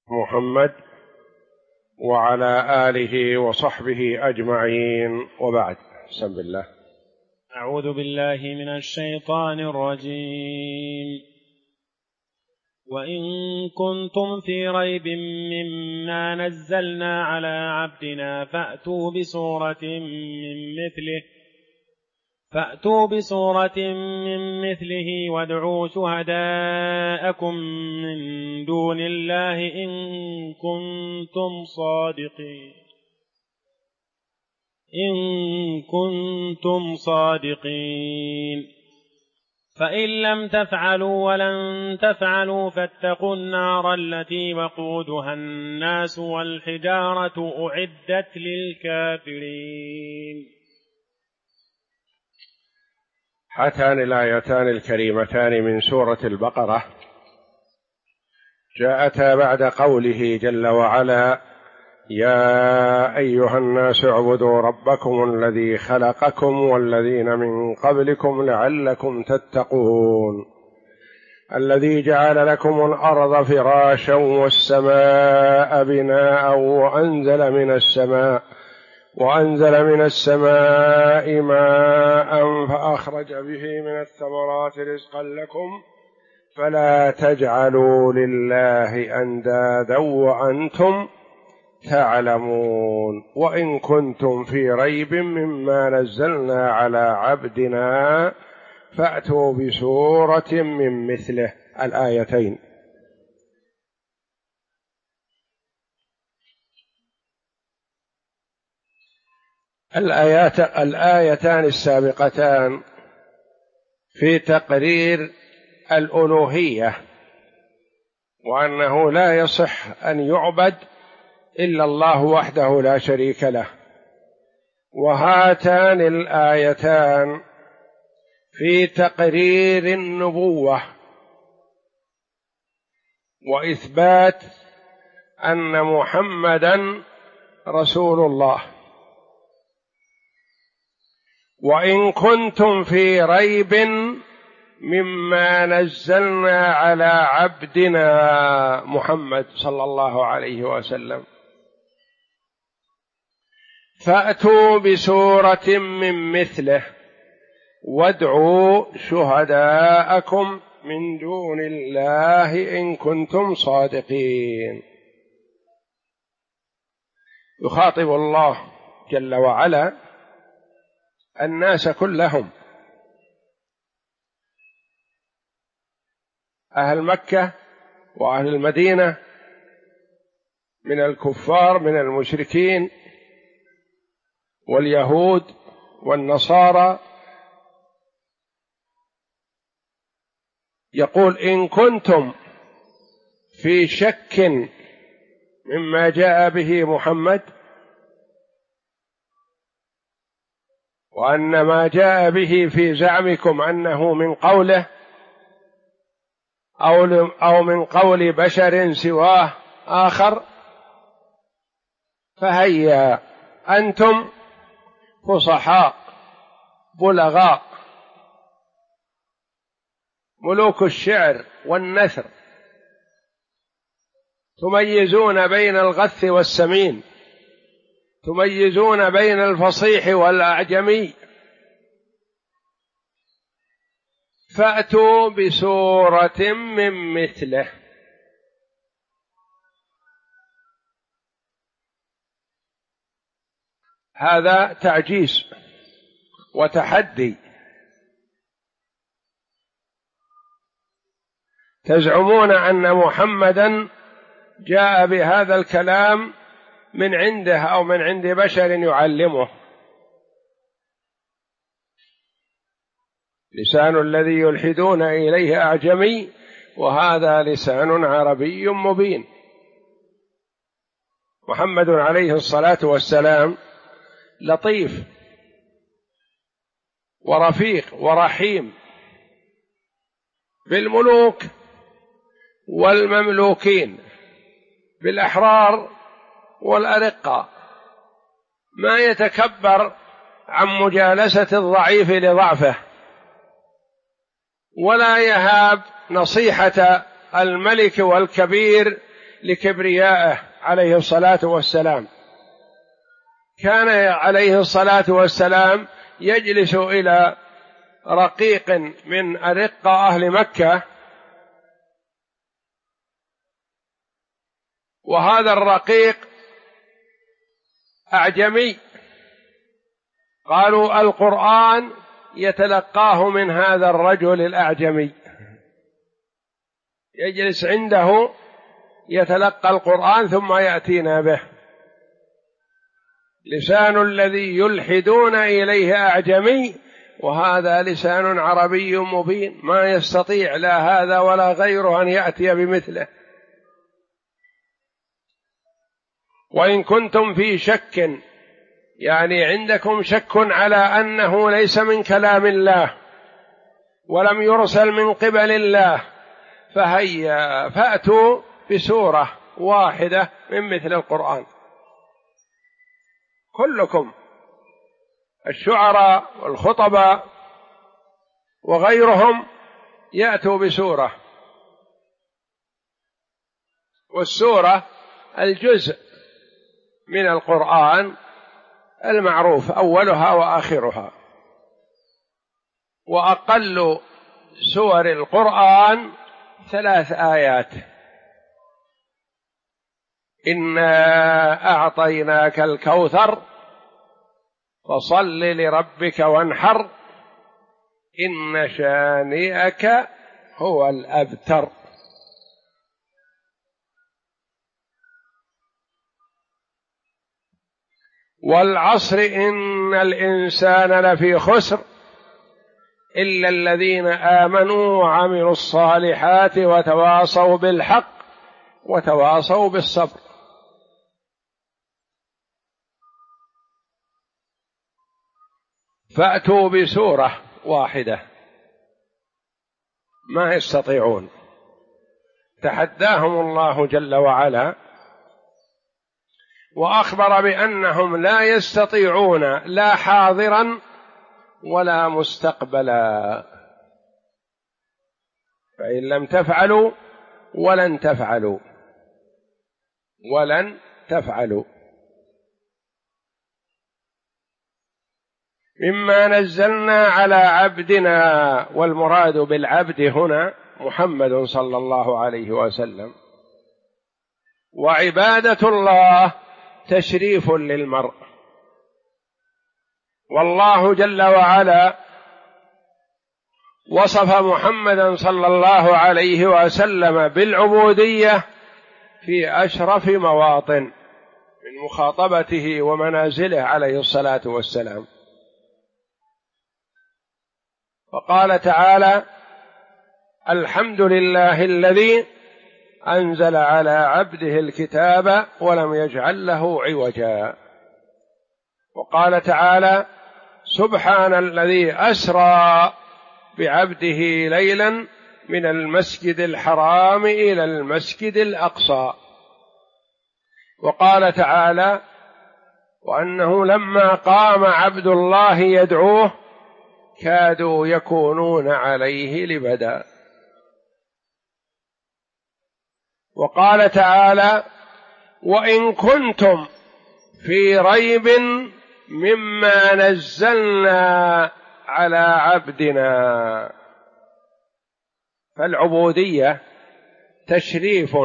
محمد وعلى آله وصحبه أجمعين، وبعد. بسم الله. أعوذ بالله من الشيطان الرجيم. وإن كنتم في ريب مما نزلنا على عبدنا فأتوا بسورة من مثله وادعوا شهداءكم من دون الله إن كنتم صادقين. فإن لم تفعلوا ولن تفعلوا فاتقوا النار التي وقودها الناس والحجارة أعدت للكافرين. هاتان الآيتان الكريمتان من سورة البقرة جاءتا بعد قوله جل وعلا: يا أيها الناس اعبدوا ربكم الذي خلقكم والذين من قبلكم لعلكم تتقون، الذي جعل لكم الأرض فراشا والسماء بناء وأنزل من السماء ماء فأخرج به من الثمرات رزقا لكم فلا تجعلوا لله أندادا وأنتم تعلمون. وإن كنتم في ريب مما نزلنا على عبدنا فأتوا بسورة من مثله. الآيتين. الآيتان السابقتان في تقرير الألوهية، وأنه لا يصح أن يعبد إلا الله وحده لا شريك له. وهاتان الآيتان في تقرير النبوة وإثبات أن محمدًا رسول الله. وإن كنتم في ريب مما نزلنا على عبدنا محمد صلى الله عليه وسلم فأتوا بسورة من مثله وادعوا شهداءكم من دون الله إن كنتم صادقين. يخاطب الله جل وعلا الناس كلهم، أهل مكة وأهل المدينة من الكفار من المشركين واليهود والنصارى. يقول: إن كنتم في شك مما جاء به محمد، وأن ما جاء به في زعمكم أنه من قوله أو من قول بشر سواه آخر، فهيا أنتم فصحاء بلغاء ملوك الشعر والنثر، تميزون بين الغث والسمين، تميزون بين الفصيح والأعجمي، فأتوا بسورة من مثله. هذا تعجيز وتحدي. تزعمون أن محمدًا جاء بهذا الكلام من عنده أو من عند بشر يعلمه. لسان الذي يلحدون إليه أعجمي وهذا لسان عربي مبين. محمد عليه الصلاة والسلام لطيف ورفيق ورحيم بالملوك والمملوكين، بالأحرار والأرقاء، ما يتكبر عن مجالسة الضعيف لضعفه، ولا يهاب نصيحة الملك والكبير لكبريائه عليه الصلاة والسلام. كان عليه الصلاة والسلام يجلس إلى رقيق من أرقة أهل مكة، وهذا الرقيق أعجمي، قالوا القرآن يتلقاه من هذا الرجل الأعجمي، يجلس عنده يتلقى القرآن ثم يأتينا به. لسان الذي يلحدون إليه أعجمي وهذا لسان عربي مبين، ما يستطيع لا هذا ولا غيره أن يأتي بمثله. وإن كنتم في شك، يعني عندكم شك على أنه ليس من كلام الله ولم يرسل من قبل الله، فهيا فأتوا بسورة واحدة من مثل القرآن، كلكم الشعراء والخطباء وغيرهم يأتوا بسورة، والسورة الجزء من القرآن المعروف أولها وآخرها، وأقل سور القرآن 3 آيات. إنا أعطيناك الكوثر فصل لربك وانحر إن شانئك هو الأبتر. والعصر إن الإنسان لفي خسر إلا الذين آمنوا وعملوا الصالحات وتواصوا بالحق وتواصوا بالصبر. فأتوا بسورة واحدة، ما يستطيعون، تحداهم الله جل وعلا وأخبر بأنهم لا يستطيعون لا حاضرا ولا مستقبلا، فإن لم تفعلوا ولن تفعلوا ولن تفعلوا. مما نزلنا على عبدنا، والمراد بالعبد هنا محمد صلى الله عليه وسلم. وعبادة الله تشريف للمرء، والله جل وعلا وصف محمدا صلى الله عليه وسلم بالعبودية في أشرف مواطن من مخاطبته ومنازله عليه الصلاة والسلام. فقال تعالى: الحمد لله الذي أنزل على عبده الكتاب ولم يجعل له عوجا. وقال تعالى: سبحان الذي أسرى بعبده ليلا من المسجد الحرام إلى المسجد الأقصى. وقال تعالى: وأنه لما قام عبد الله يدعوه كادوا يكونون عليه لبدا. وقال تعالى: وإن كنتم في ريب مما نزلنا على عبدنا. فالعبودية تشريف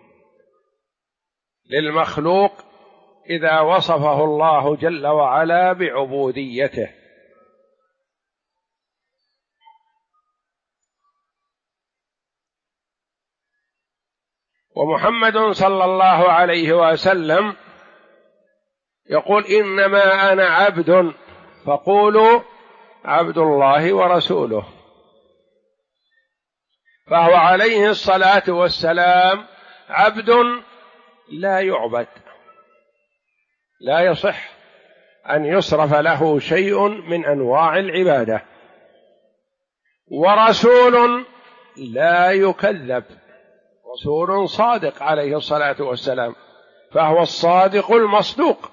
للمخلوق إذا وصفه الله جل وعلا بعبوديته. ومحمد صلى الله عليه وسلم يقول: إنما أنا عبد فقولوا عبد الله ورسوله. فهو عليه الصلاة والسلام عبد لا يعبد، لا يصح أن يصرف له شيء من أنواع العبادة، ورسول لا يكذب، رسول صادق عليه الصلاة والسلام، فهو الصادق المصدوق.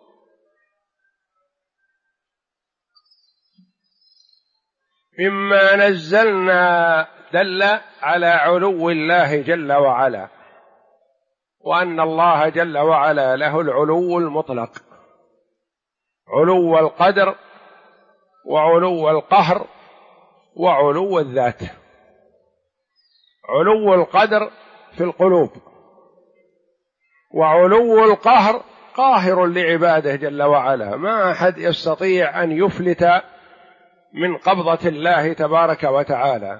مما نزلنا دل على علو الله جل وعلا، وأن الله جل وعلا له العلو المطلق، علو القدر وعلو القهر وعلو الذات. علو القدر في القلوب، وعلو القهر قاهر لعباده جل وعلا، ما أحد يستطيع أن يفلت من قبضة الله تبارك وتعالى.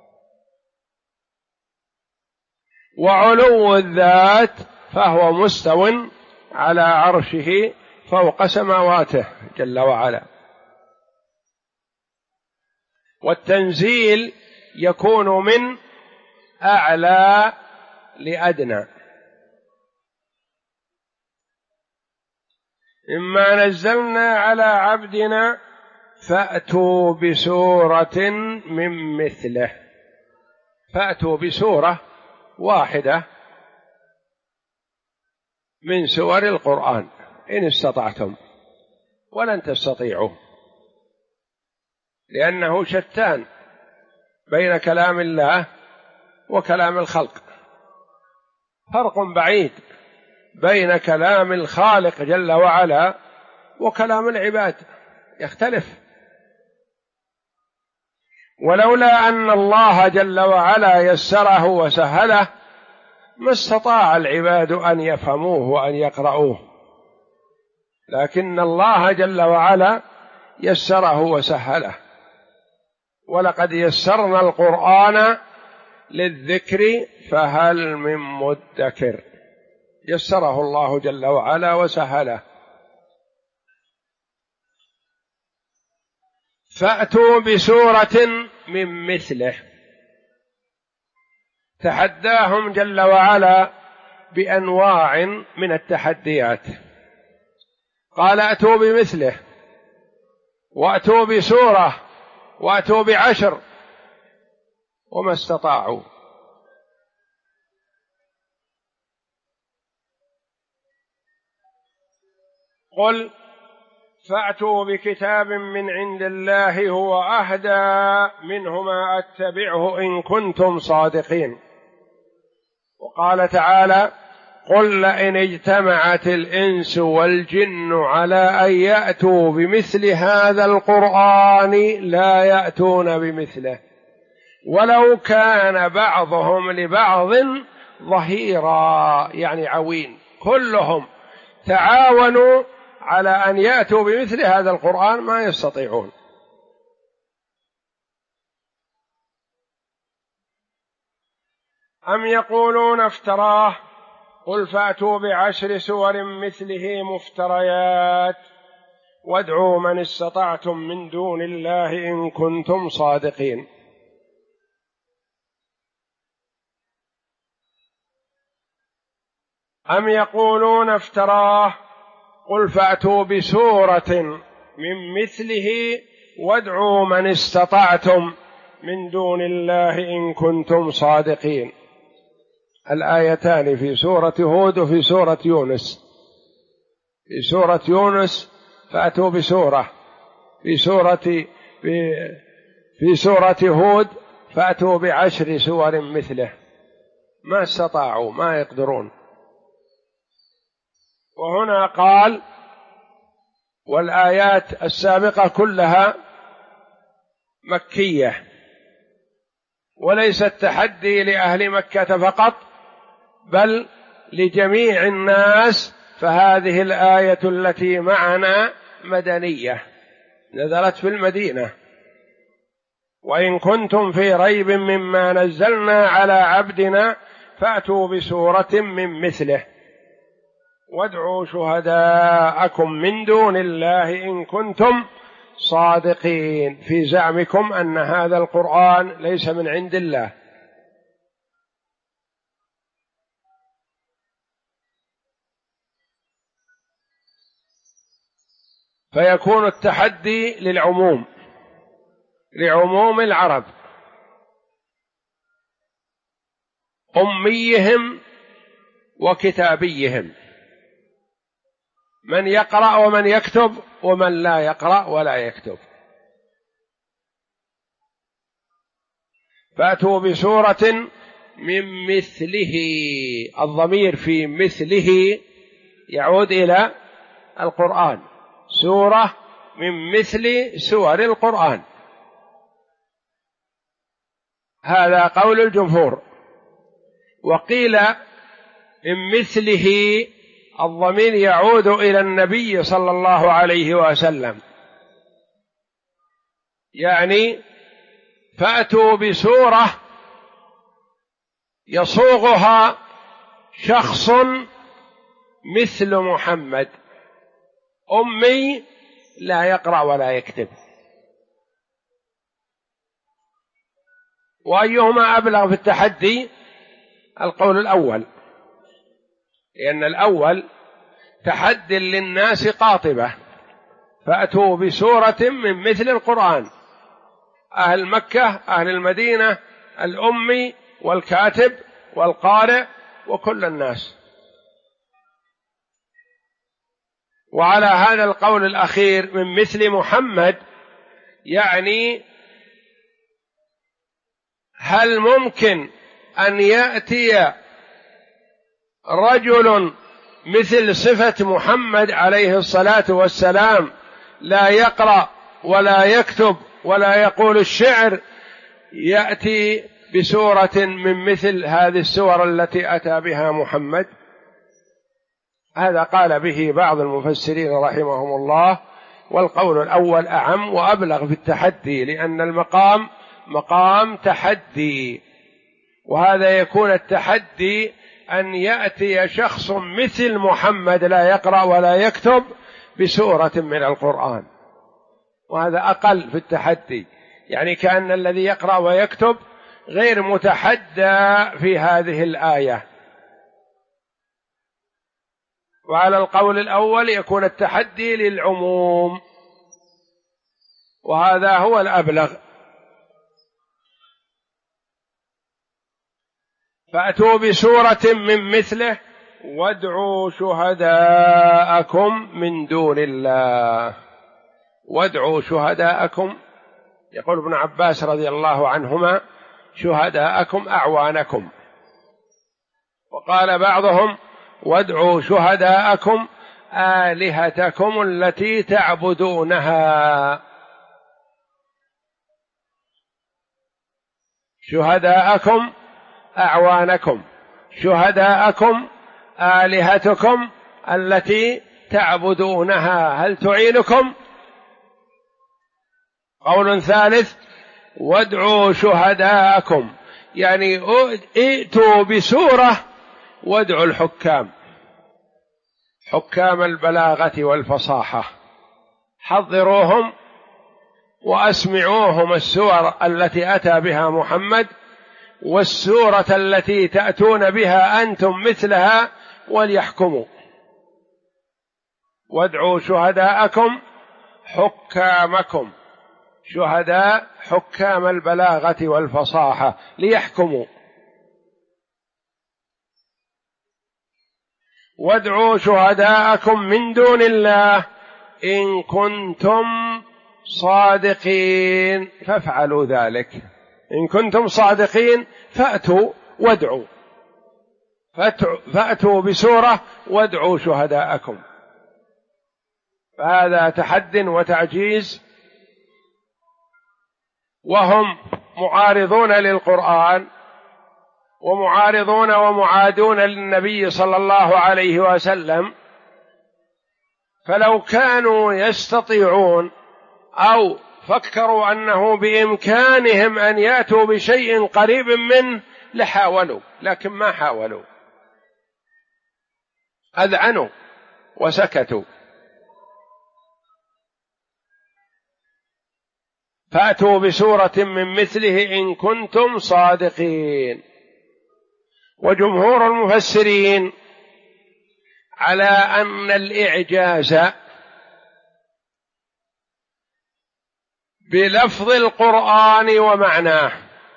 وعلو الذات فهو مستو على عرشه فوق سماواته جل وعلا. والتنزيل يكون من أعلى لأدنى. إما نزلنا على عبدنا فأتوا بسورة من مثله، فأتوا بسورة واحدة من سور القرآن إن استطعتم، ولن تستطيعوا، لأنه شتان بين كلام الله وكلام الخلق، فرق بعيد بين كلام الخالق جل وعلا وكلام العباد، يختلف. ولولا أن الله جل وعلا يسره وسهله ما استطاع العباد أن يفهموه وأن يقرؤوه، لكن الله جل وعلا يسره وسهله. ولقد يسرنا القرآن للذكر فهل من مدكر، يسره الله جل وعلا وسهله. فأتوا بسورة من مثله، تحداهم جل وعلا بأنواع من التحديات، قال أتوا بمثله، وأتوا بسورة، وأتوا ب10، وما استطاعوا. قل فأتوا بكتاب من عند الله هو أهدى منه ما أتبعه إن كنتم صادقين. وقال تعالى قل لئن اجتمعت الإنس والجن على أن يأتوا بمثل هذا القرآن لا يأتون بمثله ولو كان بعضهم لبعض ظهيرا، يعني عوين، كلهم تعاونوا على أن يأتوا بمثل هذا القرآن ما يستطيعون. أم يقولون افتراه قل فأتوا ب10 سور مثله مفتريات وادعوا من استطعتم من دون الله إن كنتم صادقين. أم يقولون افتراه قل فأتوا بسورة من مثله وادعوا من استطعتم من دون الله إن كنتم صادقين. الآيتان في سورة هود وفي سورة يونس. في سورة يونس فأتوا بسورة، في سورة هود فأتوا ب10 سور مثله، ما استطاعوا، ما يقدرون. وهنا قال والآيات السابقة كلها مكية، وليس التحدي لأهل مكة فقط بل لجميع الناس، فهذه الآية التي معنا مدنية نزلت في المدينة. وإن كنتم في ريب مما نزلنا على عبدنا فأتوا بسورة من مثله وادعوا شهداءكم من دون الله إن كنتم صادقين في زعمكم أن هذا القرآن ليس من عند الله. فيكون التحدي للعموم، لعموم العرب، أميهم وكتابيهم، من يقرأ ومن يكتب ومن لا يقرأ ولا يكتب. فأتوا بسورة من مثله. الضمير في مثله يعود إلى القرآن، سورة من مثل سور القرآن. هذا قول الجمهور. وقيل من مثله الضمير يعود إلى النبي صلى الله عليه وسلم، يعني فأتوا بسورة يصوغها شخص مثل محمد، أمي لا يقرأ ولا يكتب. وأيهما أبلغ في التحدي؟ القول الأول، لأن الأول تحد للناس قاطبة، فأتوا بسورة من مثل القرآن، أهل مكة أهل المدينة الأمي والكاتب والقارئ وكل الناس. وعلى هذا القول الأخير من مثل محمد، يعني هل ممكن أن يأتي رجل مثل صفة محمد عليه الصلاة والسلام لا يقرأ ولا يكتب ولا يقول الشعر، يأتي بسورة من مثل هذه السور التي أتى بها محمد؟ هذا قال به بعض المفسرين رحمهم الله، والقول الأول أعم وأبلغ في التحدي، لأن المقام مقام تحدي، وهذا يكون التحدي أن يأتي شخص مثل محمد لا يقرأ ولا يكتب بسورة من القرآن، وهذا أقل في التحدي، يعني كأن الذي يقرأ ويكتب غير متحدى في هذه الآية. وعلى القول الأول يكون التحدي للعموم، وهذا هو الأبلغ. فأتوا بسورة من مثله وادعوا شهداءكم من دون الله. وادعوا شهداءكم، يقول ابن عباس رضي الله عنهما شهداءكم أعوانكم، وقال بعضهم وادعوا شهداءكم آلهتكم التي تعبدونها. شهداءكم أعوانكم، شهداءكم آلهتكم التي تعبدونها هل تعينكم؟ قول ثالث وادعوا شهداءكم، يعني ائتوا بسورة وادعوا الحكام، حكام البلاغة والفصاحة، حضروهم وأسمعوهم السور التي أتى بها محمد والسورة التي تأتون بها أنتم مثلها وليحكموا. وادعوا شهداءكم حكامكم، شهداء حكام البلاغة والفصاحة ليحكموا. وادعوا شهداءكم من دون الله إن كنتم صادقين فافعلوا ذلك. إن كنتم صادقين فأتوا وادعوا، فأتوا بسورة وادعوا شهداءكم. فهذا تحد وتعجيز، وهم معارضون للقرآن ومعارضون ومعادون للنبي صلى الله عليه وسلم، فلو كانوا يستطيعون أو فكروا أنه بإمكانهم أن يأتوا بشيء قريب منه لحاولوا، لكن ما حاولوا، أذعنوا وسكتوا. فأتوا بسورة من مثله إن كنتم صادقين. وجمهور المفسرين على أن الإعجاز بلفظ القرآن ومعناه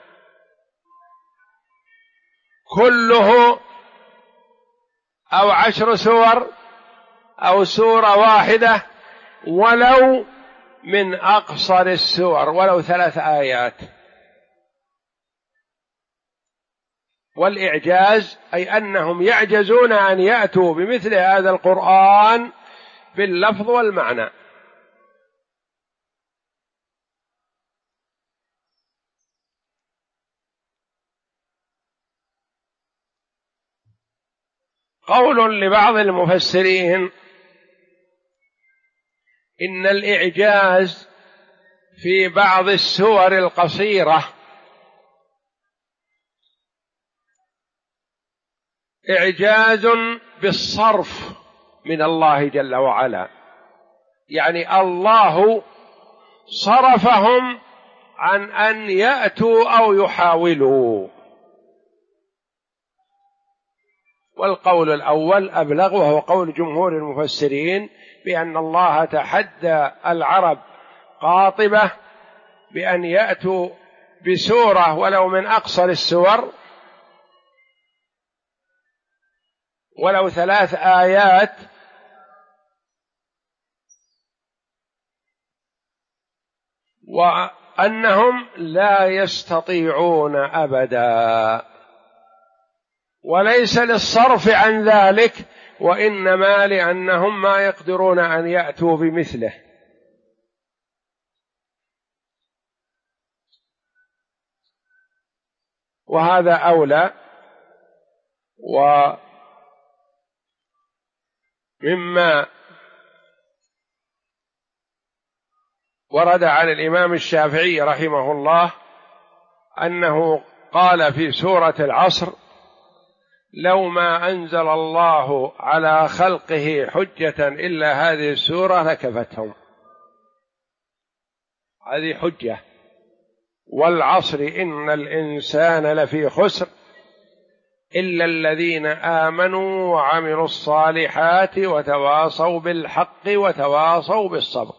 كله أو 10 سور أو سورة واحدة ولو من أقصر السور ولو 3 آيات، والإعجاز أي أنهم يعجزون أن يأتوا بمثل هذا القرآن باللفظ والمعنى. قول لبعض المفسرين إن الإعجاز في بعض السور القصيرة إعجاز بالصرف من الله جل وعلا، يعني الله صرفهم عن أن يأتوا أو يحاولوا. والقول الأول أبلغ، وهو قول جمهور المفسرين بأن الله تحدى العرب قاطبة بأن يأتوا بسورة ولو من أقصر السور، ولو 3 آيات، وأنهم لا يستطيعون أبدا، وليس للصرف عن ذلك، وإنما لأنهم ما يقدرون أن يأتوا بمثله. وهذا أولى. ومما ورد عن الإمام الشافعي رحمه الله أنه قال في سورة العصر: لو ما أنزل الله على خلقه حجة إلا هذه السورة لكفتهم. هذه حجة. والعصر إن الإنسان لفي خسر إلا الذين آمنوا وعملوا الصالحات وتواصوا بالحق وتواصوا بالصبر.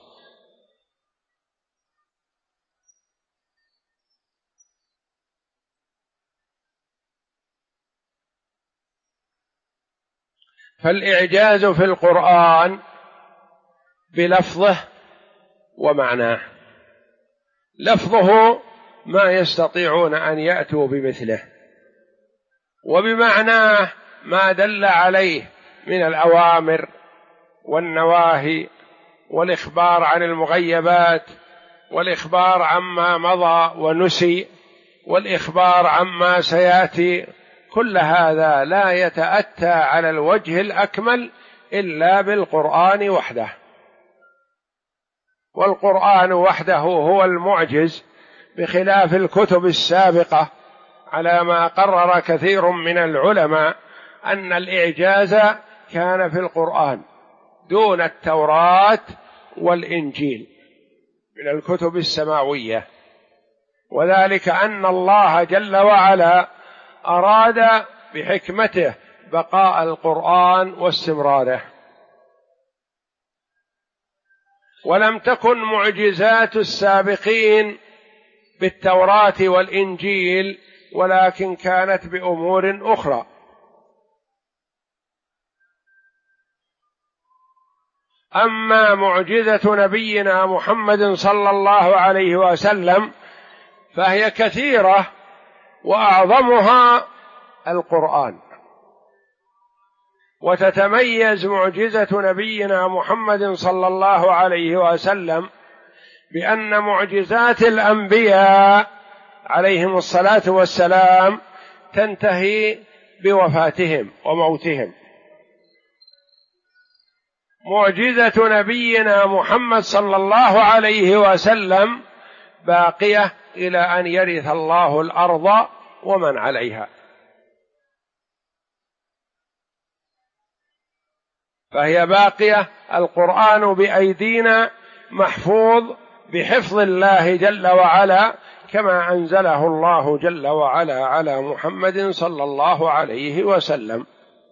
فالإعجاز في القرآن بلفظه ومعناه. لفظه ما يستطيعون أن يأتوا بمثله، وبمعناه ما دل عليه من الأوامر والنواهي والإخبار عن المغيبات والإخبار عما مضى ونسي والإخبار عما سيأتي. كل هذا لا يتأتى على الوجه الأكمل إلا بالقرآن وحده، والقرآن وحده هو المعجز، بخلاف الكتب السابقة على ما قرر كثير من العلماء أن الإعجاز كان في القرآن دون التوراة والإنجيل من الكتب السماوية، وذلك أن الله جل وعلا أراد بحكمته بقاء القرآن واستمراره. ولم تكن معجزات السابقين بالتوراة والإنجيل، ولكن كانت بأمور أخرى. أما معجزة نبينا محمد صلى الله عليه وسلم فهي كثيرة، وأعظمها القرآن. وتتميز معجزة نبينا محمد صلى الله عليه وسلم بأن معجزات الأنبياء عليهم الصلاة والسلام تنتهي بوفاتهم وموتهم. معجزة نبينا محمد صلى الله عليه وسلم باقية إلى أن يرث الله الأرض ومن عليها، فهي باقية. القرآن بأيدينا محفوظ بحفظ الله جل وعلا، كما أنزله الله جل وعلا على محمد صلى الله عليه وسلم.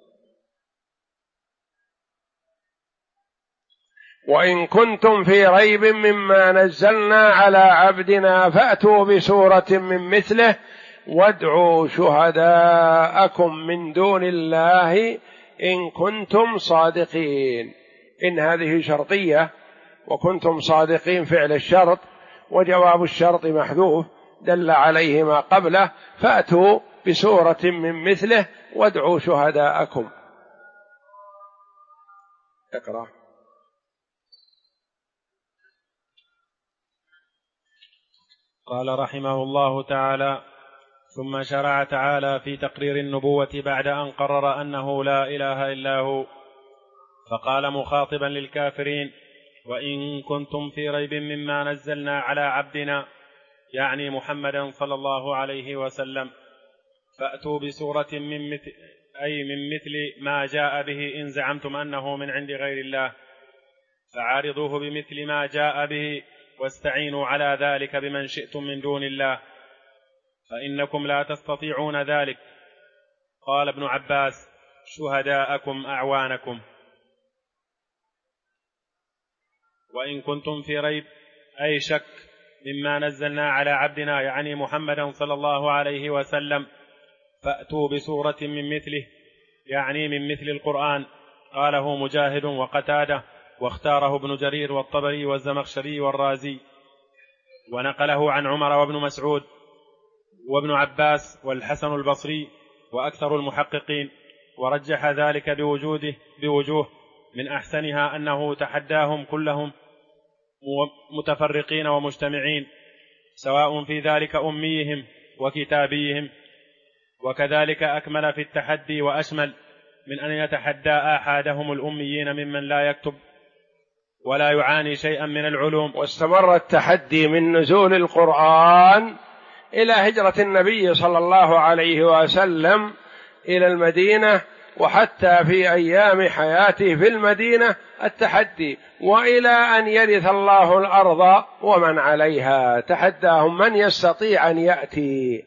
وإن كنتم في ريب مما نزلنا على عبدنا فأتوا بسورة من مثله وادعوا شهداءكم من دون الله إن كنتم صادقين. إن هذه شرطية، وكنتم صادقين فعل الشرط، وجواب الشرط محذوف دل عليه ما قبله. فأتوا بسورة من مثله وادعوا شهداءكم. اقرأ. قال رحمه الله تعالى: ثم شرع تعالى في تقرير النبوة بعد أن قرر أنه لا إله إلا هو، فقال مخاطبا للكافرين: وإن كنتم في ريب مما نزلنا على عبدنا، يعني محمدا صلى الله عليه وسلم، فأتوا بسورة من مثل ما جاء به إن زعمتم أنه من عند غير الله، فعارضوه بمثل ما جاء به، واستعينوا على ذلك بمن شئتم من دون الله، فإنكم لا تستطيعون ذلك. قال ابن عباس: شهداءكم أعوانكم. وإن كنتم في ريب أي شك مما نزلنا على عبدنا، يعني محمدا صلى الله عليه وسلم، فأتوا بسورة من مثله، يعني من مثل القرآن. قاله مجاهد وقتادة، واختاره ابن جرير والطبري والزمخشري والرازي، ونقله عن عمر وابن مسعود وابن عباس والحسن البصري وأكثر المحققين، ورجح ذلك بوجوه من أحسنها أنه تحداهم كلهم متفرقين ومجتمعين، سواء في ذلك أميهم وكتابيهم، وكذلك أكمل في التحدي وأشمل من أن يتحدى آحادهم الأميين ممن لا يكتب ولا يعاني شيئا من العلوم. واستمر التحدي من نزول القرآن إلى هجرة النبي صلى الله عليه وسلم إلى المدينة، وحتى في أيام حياته في المدينة التحدي، وإلى أن يرث الله الأرض ومن عليها تحداهم من يستطيع أن يأتي.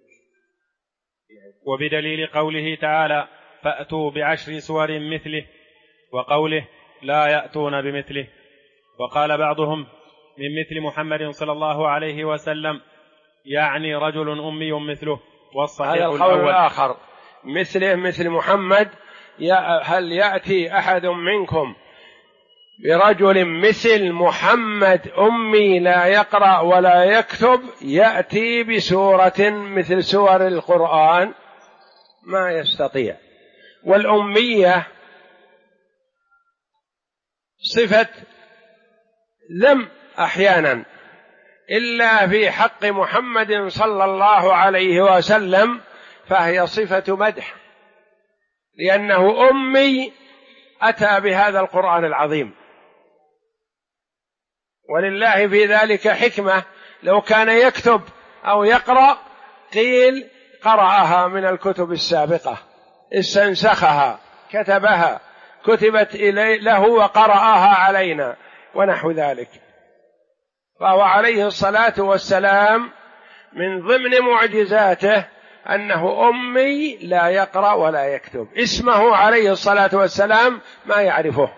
وبدليل قوله تعالى: فأتوا بعشر سور مثله، وقوله: لا يأتون بمثله. وقال بعضهم: من مثل محمد صلى الله عليه وسلم، يعني رجل أمي مثله. والصحيح هذا القول الآخر، مثله مثل محمد، هل يأتي أحد منكم برجل مثل محمد أمي لا يقرأ ولا يكتب يأتي بسورة مثل سور القرآن؟ ما يستطيع. والأمية صفة ذم أحيانا، إلا في حق محمد صلى الله عليه وسلم فهي صفة مدح، لأنه أمي أتى بهذا القرآن العظيم. ولله في ذلك حكمة، لو كان يكتب أو يقرأ قيل قرأها من الكتب السابقة، استنسخها، كتبها، كتبت له وقرأها علينا ونحو ذلك. فهو عليه الصلاة والسلام من ضمن معجزاته أنه أمي لا يقرأ ولا يكتب، اسمه عليه الصلاة والسلام ما يعرفه.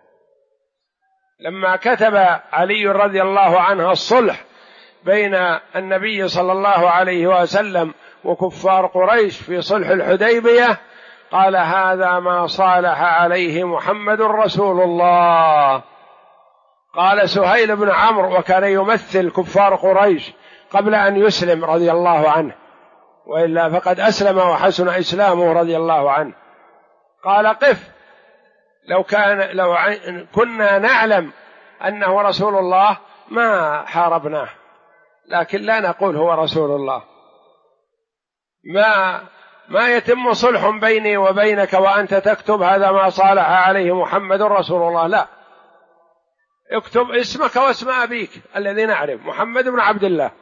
لما كتب علي رضي الله عنه الصلح بين النبي صلى الله عليه وسلم وكفار قريش في صلح الحديبية، قال: هذا ما صالح عليه محمد رسول الله. قال سهيل بن عمرو، وكان يمثل كفار قريش قبل أن يسلم رضي الله عنه، وإلا فقد أسلم وحسن إسلامه رضي الله عنه، قال: قف، لو كنا نعلم أنه رسول الله ما حاربناه، لكن لا نقول هو رسول الله. ما يتم صلح بيني وبينك وأنت تكتب هذا ما صالح عليه محمد رسول الله، لا، اكتب اسمك واسم أبيك الذي نعرف، محمد بن عبد الله.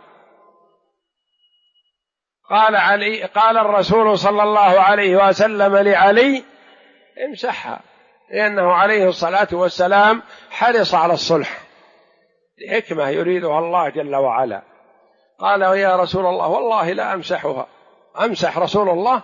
قال الرسول صلى الله عليه وسلم لعلي: امسحها، لأنه عليه الصلاة والسلام حرص على الصلح لحكمة يريدها الله جل وعلا. قال: يا رسول الله والله لا أمسحها. أمسح رسول الله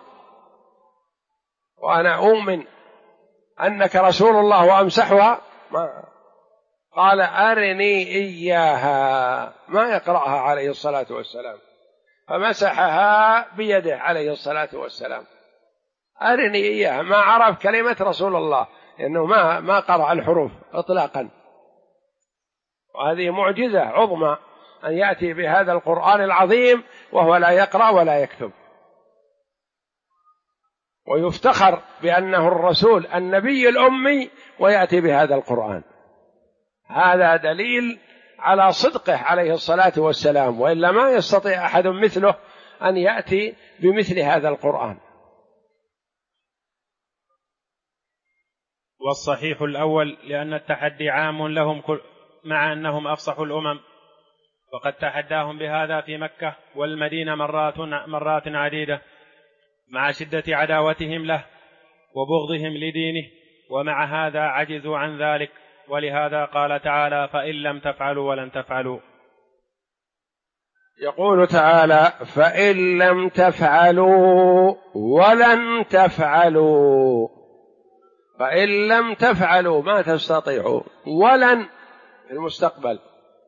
وأنا أؤمن أنك رسول الله وأمسحها؟ قال: أرني إياها. ما يقرأها عليه الصلاة والسلام، فمسحها بيده عليه الصلاة والسلام. أرني إياها، ما عرف كلمة رسول الله لأنه ما قرأ الحروف إطلاقا. وهذه معجزة عظمى أن يأتي بهذا القرآن العظيم وهو لا يقرأ ولا يكتب. ويفتخر بأنه الرسول النبي الأمي ويأتي بهذا القرآن. هذا دليل على صدقه عليه الصلاة والسلام، وإلا ما يستطيع أحد مثله أن يأتي بمثل هذا القرآن. والصحيح الأول لأن التحدي عام لهم مع أنهم أفصح الأمم، وقد تحداهم بهذا في مكة والمدينة مرات عديدة مع شدة عداوتهم له وبغضهم لدينه، ومع هذا عجزوا عن ذلك، ولهذا قال تعالى: فإن لم تفعلوا ولن تفعلوا. يقول تعالى: فإن لم تفعلوا ولن تفعلوا. فإن لم تفعلوا ما تستطيعوا، ولن في المستقبل،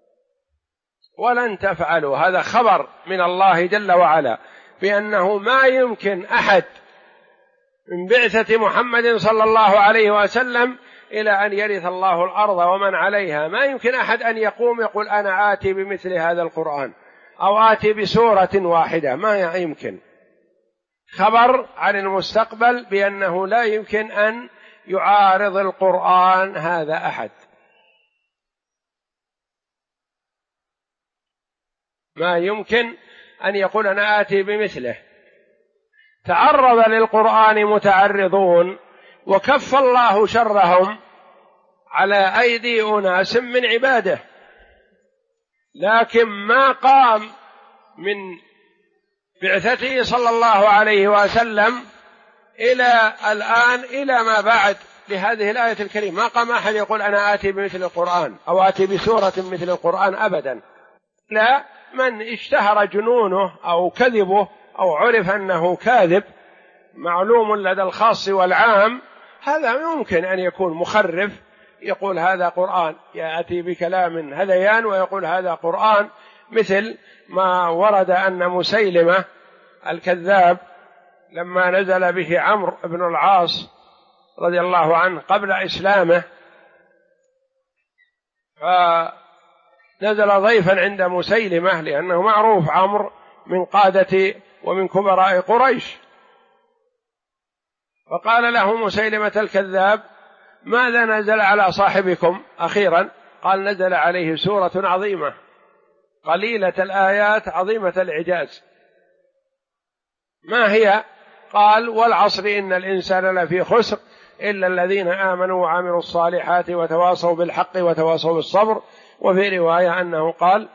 ولن تفعلوا هذا خبر من الله جل وعلا بأنه ما يمكن أحد من بعثة محمد صلى الله عليه وسلم إلى أن يرث الله الأرض ومن عليها، ما يمكن أحد أن يقوم يقول أنا آتي بمثل هذا القرآن أو آتي بسورة واحدة، ما يمكن. خبر عن المستقبل بأنه لا يمكن أن يعارض القرآن هذا أحد، ما يمكن أن يقول أنا آتي بمثله. تعرض للقرآن متعرضون وكف الله شرهم على أيدي أناس من عباده، لكن ما قام من بعثته صلى الله عليه وسلم إلى الآن إلى ما بعد لهذه الآية الكريمة ما قام أحد يقول أنا آتي بمثل القرآن أو آتي بسورة مثل القرآن أبدا. لا، من اشتهر جنونه أو كذبه أو عرف أنه كاذب معلوم لدى الخاص والعام، هذا يمكن أن يكون مخرف يقول هذا قرآن، يأتي بكلام هذيان ويقول هذا قرآن، مثل ما ورد أن مسيلمة الكذاب لما نزل به عمرو بن العاص رضي الله عنه قبل إسلامه، فنزل ضيفا عند مسيلمة لأنه معروف عمرو من قادة ومن كبراء قريش، فقال له مسيلمة الكذاب: ماذا نزل على صاحبكم أخيرا؟ قال: نزل عليه سورة عظيمة قليلة الآيات عظيمة الإعجاز. ما هي؟ قال: والعصر إن الإنسان لفي خسر إلا الذين آمنوا وعملوا الصالحات وتواصوا بالحق وتواصوا بالصبر. وفي رواية أنه قال: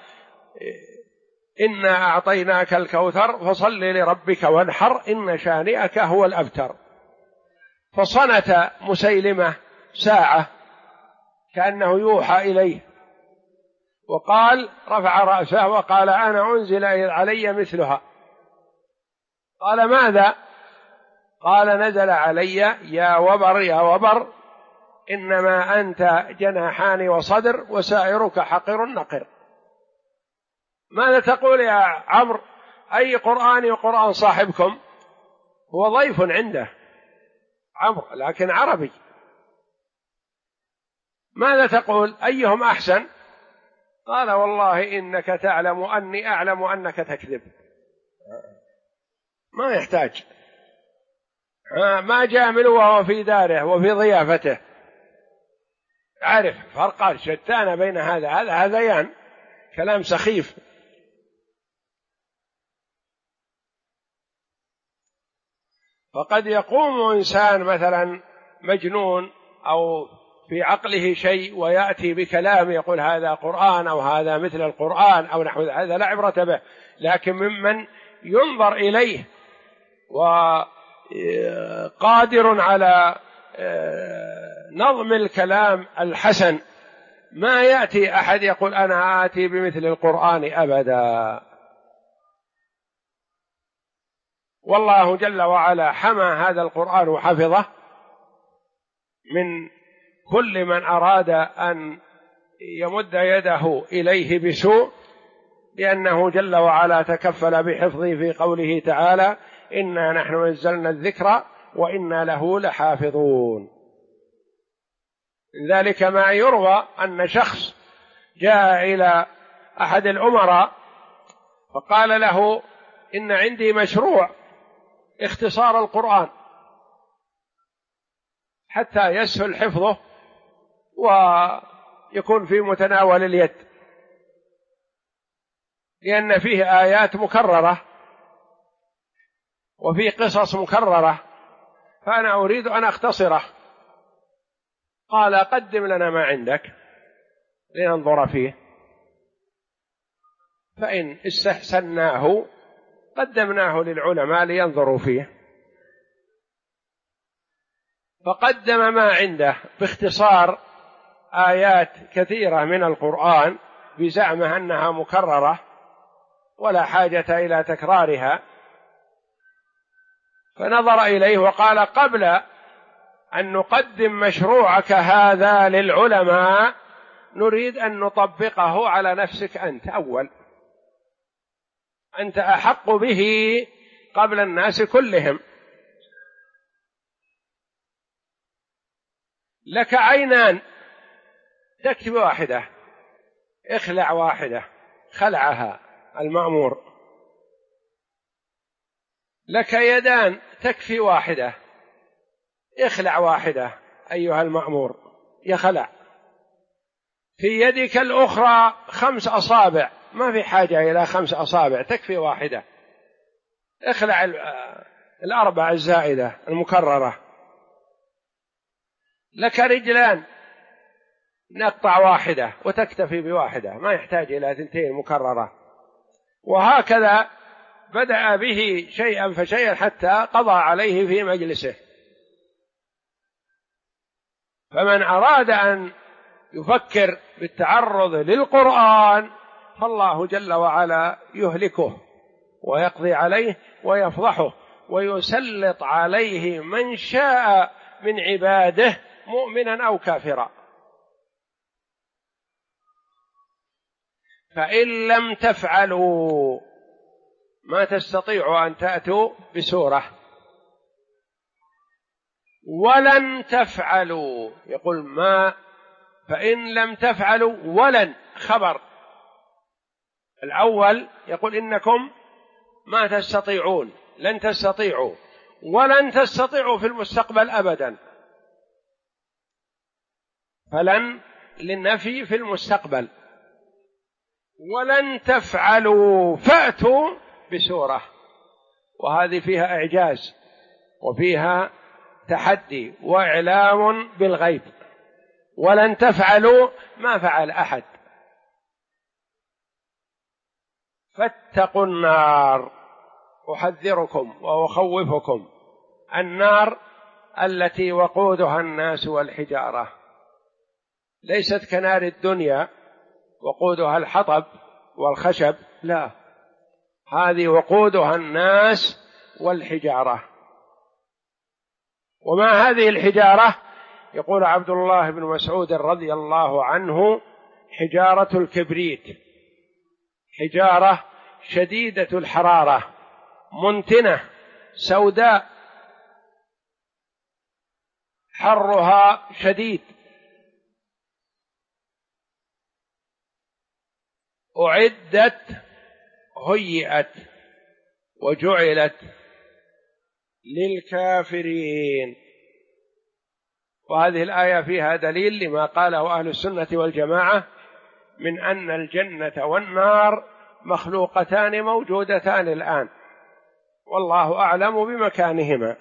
إنا أعطيناك الكوثر فصل لربك وانحر إن شانئك هو الأبتر. فصنت مسيلمة ساعة كأنه يوحى إليه، وقال رفع رأسه وقال: أنا أنزل علي مثلها. قال: ماذا؟ قال: نزل علي يا وبر يا وبر إنما أنت جناحان وصدر وسائرك حقر نقر. ماذا تقول يا عمرو؟ أي قرآن وقرآن صاحبكم؟ هو ضيف عنده عمرو لكن عربي. ماذا تقول؟ أيهم أحسن؟ قال: والله إنك تعلم أني أعلم أنك تكذب. ما يحتاج، ما جامل وهو في داره وفي ضيافته، عارف فرقات شتان بين هذا هذيان، كلام سخيف. فقد يقوم إنسان مثلا مجنون أو في عقله شيء ويأتي بكلام يقول هذا قرآن أو هذا مثل القرآن أو نحو هذا، لا عبرة به، لكن ممن ينظر إليه وقادر على نظم الكلام الحسن، ما يأتي أحد يقول أنا آتي بمثل القرآن أبدا. والله جل وعلا حمى هذا القرآن وحفظه من كل من أراد أن يمد يده إليه بسوء، لأنه جل وعلا تكفل بحفظه في قوله تعالى: إنا نحن نزلنا الذكر وإنا له لحافظون. ذلك ما يروى أن شخص جاء إلى أحد الأمراء فقال له: إن عندي مشروع اختصار القرآن، حتى يسهل حفظه ويكون في متناول اليد، لأن فيه آيات مكررة وفيه قصص مكررة، فأنا أريد أن أختصره. قال قدم لنا ما عندك لننظر فيه، فإن استحسناه قدمناه للعلماء لينظروا فيه. فقدم ما عنده باختصار آيات كثيرة من القرآن بزعمه أنها مكررة ولا حاجة إلى تكرارها، فنظر إليه وقال قبل أن نقدم مشروعك هذا للعلماء نريد أن نطبقه على نفسك أنت أول، أنت أحق به قبل الناس كلهم. لك عينان تكفي واحدة، اخلع واحدة، خلعها المأمور. لك يدان تكفي واحدة، اخلع واحدة أيها المأمور، يخلع. في يدك الأخرى 5 أصابع، ما في حاجة إلى 5 أصابع، تكفي واحدة، اخلع 4 الزائدة المكررة. لك رجلان نقطع واحدة وتكتفي بواحدة، ما يحتاج إلى 2 مكررة. وهكذا بدأ به شيئا فشيئا حتى قضى عليه في مجلسه. فمن أراد أن يفكر بالتعرض للقرآن فالله جل وعلا يهلكه ويقضي عليه ويفضحه ويسلط عليه من شاء من عباده مؤمنا أو كافرا. فإن لم تفعلوا ما تستطيعوا أن تأتوا بسورة، ولن تفعلوا، يقول ما، فإن لم تفعلوا ولن خبر الأول، يقول إنكم ما تستطيعون، لن تستطيعوا، ولن تستطيعوا في المستقبل أبدا. فلن للنفي في المستقبل. ولن تفعلوا فأتوا بسورة، وهذه فيها إعجاز وفيها تحدي وإعلام بالغيب. ولن تفعلوا ما فعل أحد. فاتقوا النار، أحذركم وأخوفكم، النار التي وقودها الناس والحجارة، ليست كنار الدنيا وقودها الحطب والخشب، لا، هذه وقودها الناس والحجارة. وما هذه الحجارة؟ يقول عبد الله بن مسعود رضي الله عنه حجارة الكبريت، حجارة شديدة الحرارة منتنة سوداء حرها شديد، أعدت هيئت وجعلت للكافرين. وهذه الآية فيها دليل لما قاله أهل السنة والجماعة من أن الجنة والنار مخلوقتان موجودتان الآن، والله أعلم بمكانهما.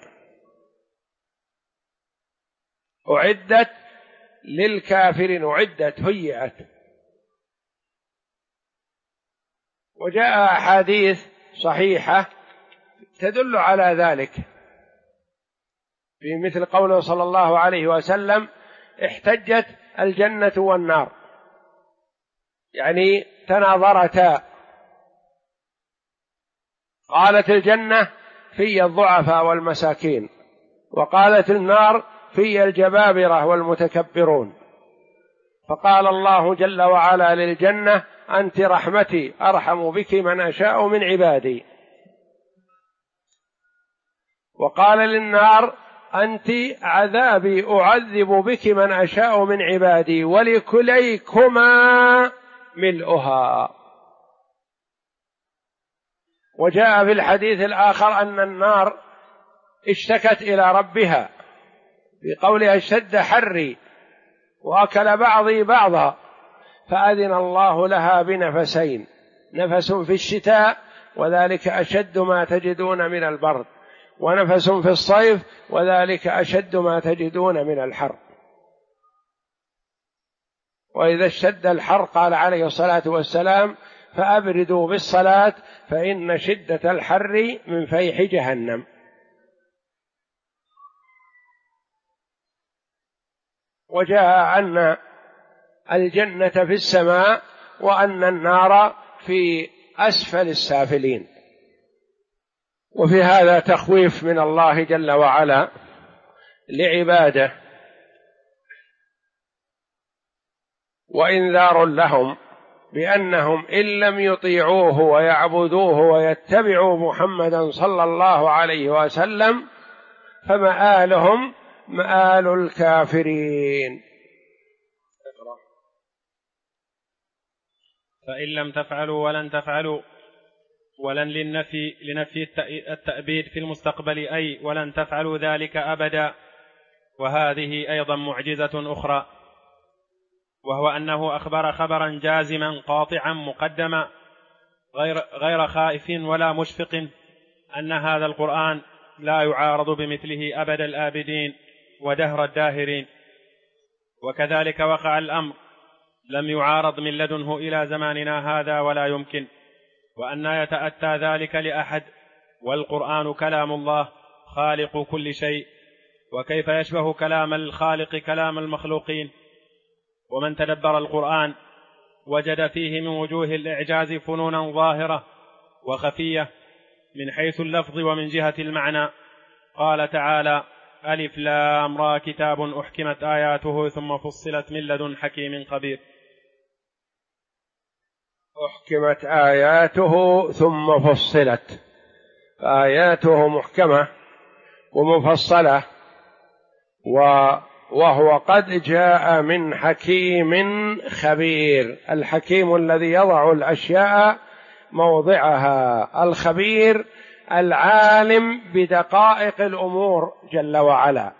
أعدت للكافرين، أعدت هيئت. وجاء أحاديث صحيحة تدل على ذلك، في مثل قوله صلى الله عليه وسلم احتجت الجنة والنار، يعني تناظرتا. قالت الجنة في الضعفاء والمساكين، وقالت النار في الجبابرة والمتكبرون. فقال الله جل وعلا للجنة أنت رحمتي أرحم بك من أشاء من عبادي، وقال للنار أنت عذابي أعذب بك من أشاء من عبادي ولكليكما ملؤها. وجاء في الحديث الآخر أن النار اشتكت إلى ربها بقولها اشتد حري وأكل بعضي بعضا، فأذن الله لها بنفسين، نفس في الشتاء وذلك أشد ما تجدون من البرد، ونفس في الصيف وذلك أشد ما تجدون من الحر. وإذا اشتد الحر قال عليه الصلاة والسلام فأبردوا بالصلاة فإن شدة الحر من فيح جهنم. وجاء أن الجنة في السماء وأن النار في أسفل السافلين. وفي هذا تخويف من الله جل وعلا لعباده وإنذار لهم بأنهم إن لم يطيعوه ويعبدوه ويتبعوا محمدا صلى الله عليه وسلم فمآلهم مآل الكافرين. فإن لم تفعلوا ولن تفعلوا ولن لنفي التأبيد في المستقبل، أي ولن تفعلوا ذلك أبدا. وهذه أيضا معجزة أخرى، وهو أنه أخبر خبرا جازما قاطعا مقدما غير خائف ولا مشفق أن هذا القرآن لا يعارض بمثله أبد الآبدين ودهر الداهرين. وكذلك وقع الأمر، لم يعارض من لدنه إلى زماننا هذا ولا يمكن، وأن يتأتى ذلك لأحد، والقرآن كلام الله خالق كل شيء، وكيف يشبه كلام الخالق كلام المخلوقين؟ ومن تدبر القرآن وجد فيه من وجوه الإعجاز فنونا ظاهرة وخفية من حيث اللفظ ومن جهة المعنى. قال تعالى: ألف لام را كتاب أحكمت آياته ثم فصلت من لدن حكيم خبير. أحكمت آياته ثم فصلت، آياته محكمة ومفصلة، وهو قد جاء من حكيم خبير. الحكيم الذي يضع الأشياء موضعها، الخبير العالم بدقائق الأمور جل وعلا.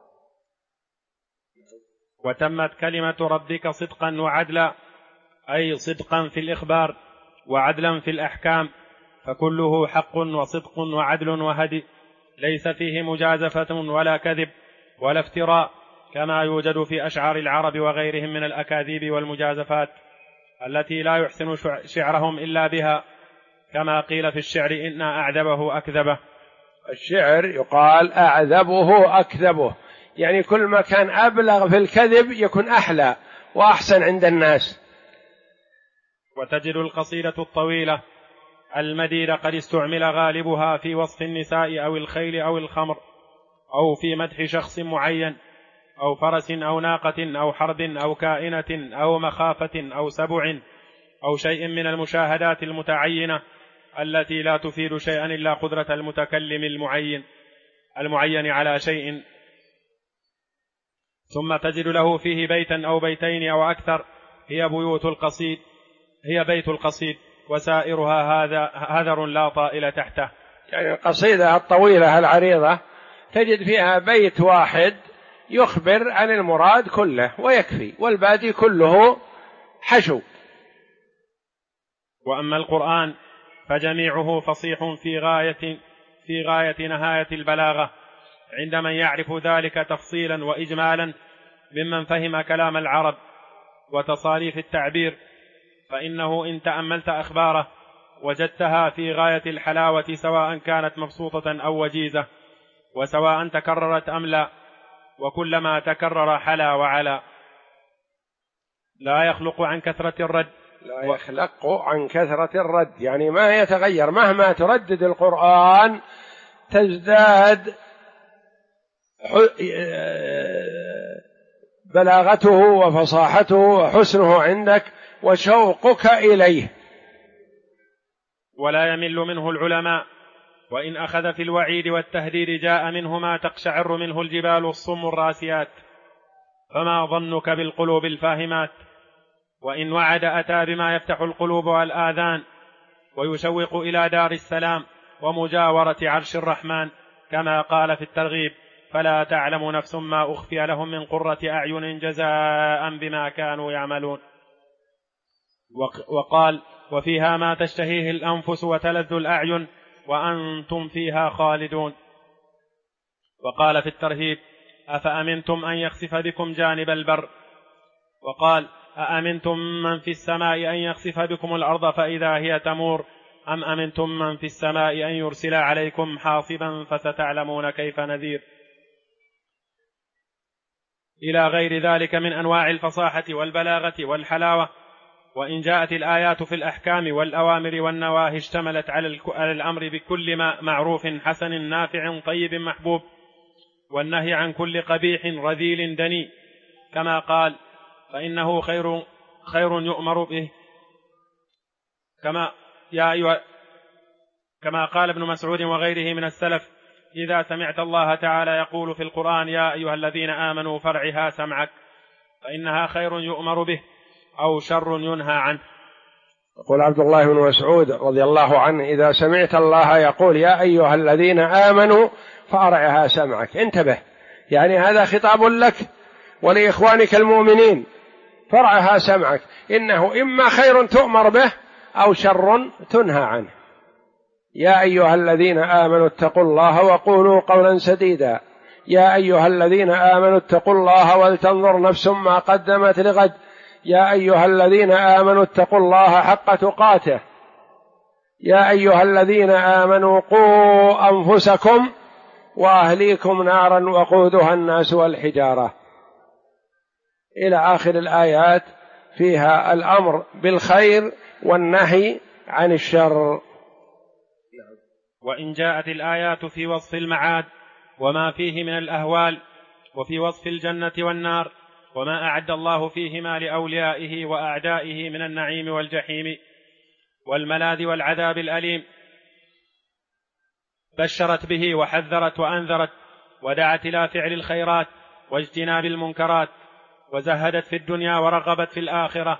وتمت كلمة ربك صدقا وعدلا، أي صدقا في الإخبار وعدلا في الأحكام، فكله حق وصدق وعدل وهدي، ليس فيه مجازفة ولا كذب ولا افتراء، كما يوجد في أشعار العرب وغيرهم من الأكاذيب والمجازفات التي لا يحسن شعرهم إلا بها، كما قيل في الشعر: إن أعذبه أكذبه. الشعر يقال أعذبه أكذبه، يعني كل ما كان أبلغ في الكذب يكون أحلى وأحسن عند الناس. وتجد القصيدة الطويلة المديدة قد استعمل غالبها في وصف النساء أو الخيل أو الخمر، أو في مدح شخص معين، أو فرس أو ناقة أو حرب أو كائنة أو مخافة أو سبع أو شيء من المشاهدات المتعينة التي لا تفيد شيئا إلا قدرة المتكلم المعين على شيء. ثم تجد له فيه بيتا أو بيتين أو أكثر، هي بيت القصيد، وسائرها هذر لا طائل تحته. يعني القصيدة الطويلة العريضة تجد فيها بيت واحد يخبر عن المراد كله ويكفي، والباقي كله حشو. وأما القرآن فجميعه فصيح في غاية نهاية البلاغة، عند من يعرف ذلك تفصيلا وإجمالا ممن فهم كلام العرب وتصاريف التعبير، فإنه إن تأملت أخباره وجدتها في غاية الحلاوة، سواء كانت مبسوطة أو وجيزة، وسواء تكررت أم لا، وكلما تكرر حلا وعلا. لا يخلق عن كثرة الرد، يعني ما يتغير، مهما تردد القرآن تزداد بلاغته وفصاحته وحسنه عندك وشوقك إليه. ولا يمل منه العلماء، وإن أخذ في الوعيد والتهديد جاء منه ما تقشعر منه الجبال الصم الراسيات، فما ظنك بالقلوب الفاهمات؟ وإن وعد أتى بما يفتح القلوب والآذان ويشوق إلى دار السلام ومجاورة عرش الرحمن، كما قال في الترغيب: فلا تعلم نفس ما أخفي لهم من قرة أعين جزاء بما كانوا يعملون. وقال وفيها ما تشتهيه الأنفس وتلذ الأعين وأنتم فيها خالدون. وقال في الترهيب أفأمنتم أن يخسف بكم جانب البر. وقال أأمنتم من في السماء أن يخسف بكم الأرض فإذا هي تمور أم أمنتم من في السماء أن يرسل عليكم حاصبا فستعلمون كيف نذير، إلى غير ذلك من أنواع الفصاحة والبلاغة والحلاوة. وإن جاءت الآيات في الأحكام والأوامر والنواهي اشتملت على الأمر بكل معروف حسن نافع طيب محبوب، والنهي عن كل قبيح رذيل دني، كما قال فإنه خير يؤمر به، كما قال ابن مسعود وغيره من السلف إذا سمعت الله تعالى يقول في القرآن يا أيها الذين آمنوا فارعها سمعك فإنها خير يؤمر به أو شر ينهى عنه. يقول عبد الله بن مسعود رضي الله عنه إذا سمعت الله يقول يا أيها الذين آمنوا فارعها سمعك، انتبه، يعني هذا خطاب لك ولإخوانك المؤمنين، فرعها سمعك، إنه إما خير تؤمر به أو شر تنهى عنه. يا أيها الذين آمنوا اتقوا الله وقولوا قولا سديدا، يا أيها الذين آمنوا اتقوا الله ولتنظر نفس ما قدمت لغد، يا أيها الذين آمنوا اتقوا الله حق تقاته، يا أيها الذين آمنوا قوا أنفسكم وأهليكم نارا وقودها الناس والحجارة، إلى آخر الآيات فيها الأمر بالخير والنهي عن الشر. وإن جاءت الآيات في وصف المعاد وما فيه من الأهوال، وفي وصف الجنة والنار وما أعد الله فيهما لأوليائه وأعدائه من النعيم والجحيم والملاذ والعذاب الأليم، بشرت به وحذرت وأنذرت ودعت إلى فعل الخيرات واجتناب المنكرات، وزهدت في الدنيا ورغبت في الآخرة،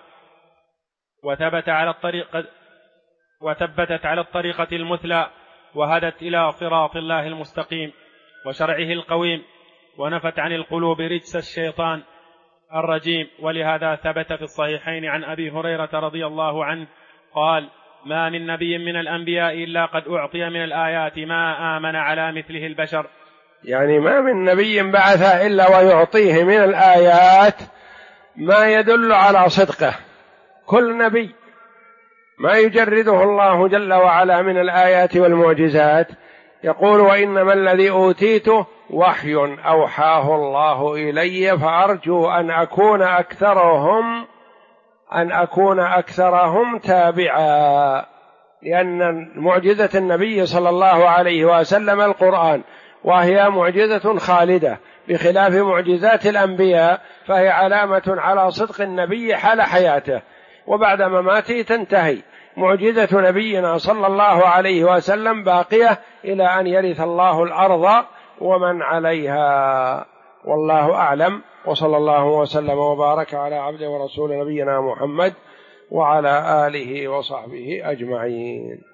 وثبتت على الطريقة المثلى، وهدت إلى صراط الله المستقيم وشرعه القويم، ونفت عن القلوب رجس الشيطان الرجيم. ولهذا ثبت في الصحيحين عن أبي هريرة رضي الله عنه قال ما من نبي من الأنبياء إلا قد أعطي من الآيات ما آمن على مثله البشر، يعني ما من نبي بعث إلا ويعطيه من الآيات ما يدل على صدقه. كل نبي ما يجرده الله جل وعلا من الآيات والمعجزات، يقول وإنما الذي أوتيته وحي أوحاه الله إلي فأرجو أن أكون أكثرهم تابعا، لأن معجزة النبي صلى الله عليه وسلم القرآن، وهي معجزة خالدة بخلاف معجزات الأنبياء، فهي علامة على صدق النبي حال حياته، وبعد مماته تنتهي. معجزة نبينا صلى الله عليه وسلم باقية إلى أن يرث الله الأرض ومن عليها، والله أعلم. وصلى الله وسلم وبارك على عبده ورسول نبينا محمد وعلى آله وصحبه أجمعين.